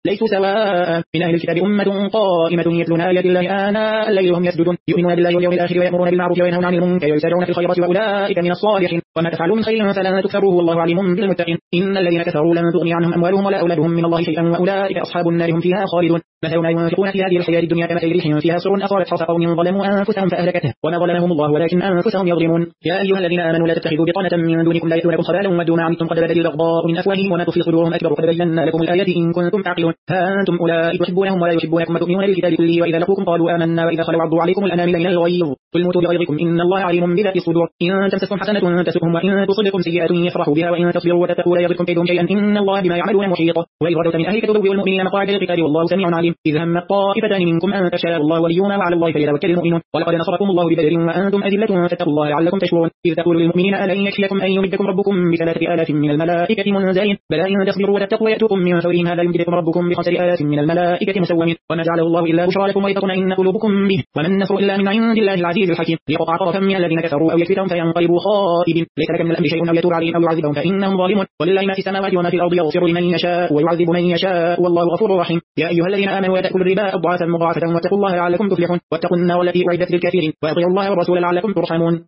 ليسوا سواء من أهل الكتاب أمة قائمة يتلون آيات الله آناء الليل وهم يسجدون يؤمنون بالله واليوم الآخر ويأمرون بالمعروف وينهون عن المنكر ويسارعون في الخيرات وأولئك من الصالحين وما تفعلوا من خير فلن تكفروه والله عليم بالمتقين إن الذين كفروا لن تغني عنهم أموالهم ولا أولادهم من الله شيئا وأولئك أصحاب النار هم فيها خالدون مثل ما ينفقون في هذه الحياة الدنيا كمثل ريح فيها سر أصابت حرث قوم ظلموا أنفسهم فأهلكته وما ظلمهم الله ولكن أنفسهم يظلمون يا أيها الذين آمنوا لا تتخذوا بطانة من دونكم لا يأتونكم خبالا ودوا ما عنتم قد بدت البغضاء من أفواههم وما تخفي صدورهم أكبر قد بينا لكم الآيات إن كنتم تعقلون ها أنتم أولئك تحبونهم ولا يحبونكم وتؤمنون بالكتاب كله وإذا لقوكم قالوا آمنا وإذا خلوا عضوا عليكم الأنامل من الغيظ قل موتوا بغيظكم إن الله عليم بذات الصدور إن تمسسكم حسنة تسؤهم وإن تصبكم سيئة يفرحوا بها وإن تصبروا وتتقوا لا يضركم كيدهم شيئا إن الله بما يعملون محيط وإذ غدوت من أهلك تبوئ المؤمنين مقاعد للقتال والله سميع عليم إذ همت طائفتان منكم أن تفشلوا الله وليهما وعلى الله فليتوكل المؤمنون ولقد نصركم الله ببدر وأنتم أذلة فاتقوا الله لعلكم تشكرون إذ تقول للمؤمنين ألن يكفيكم أن يمدكم ربكم ب3,000 من الملائكة منزلين بلى إن تصبروا وتتقوا يأتوكم من فورهم هذا يمدكم ربكم ب5,000 من الملائكة مسومين وما جعله الله إلا بشرى لكم ولتطمئن قلوبكم به وما النصر إلا من عند الله العزيز الحكيم ليقطع طرفا من الذين كفروا أو يكفرهم فينقلبوا خائبين ليس لك من الأمر شيء أو يتوب عليهم أو يعذبهم فإنهم ظالمون ولله ما في السماوات وما في الأرض يغفر لمن يشاء ويعذب من يشاء والله غفور رحيم يا أيها الذين آمنوا لا تأكلوا الربا أضعافا مضاعفة واتقوا الله لعلكم تفلحون واتقوا النار التي أعدت للكافرين وأطيعوا الله والرسول لعلكم ترحمون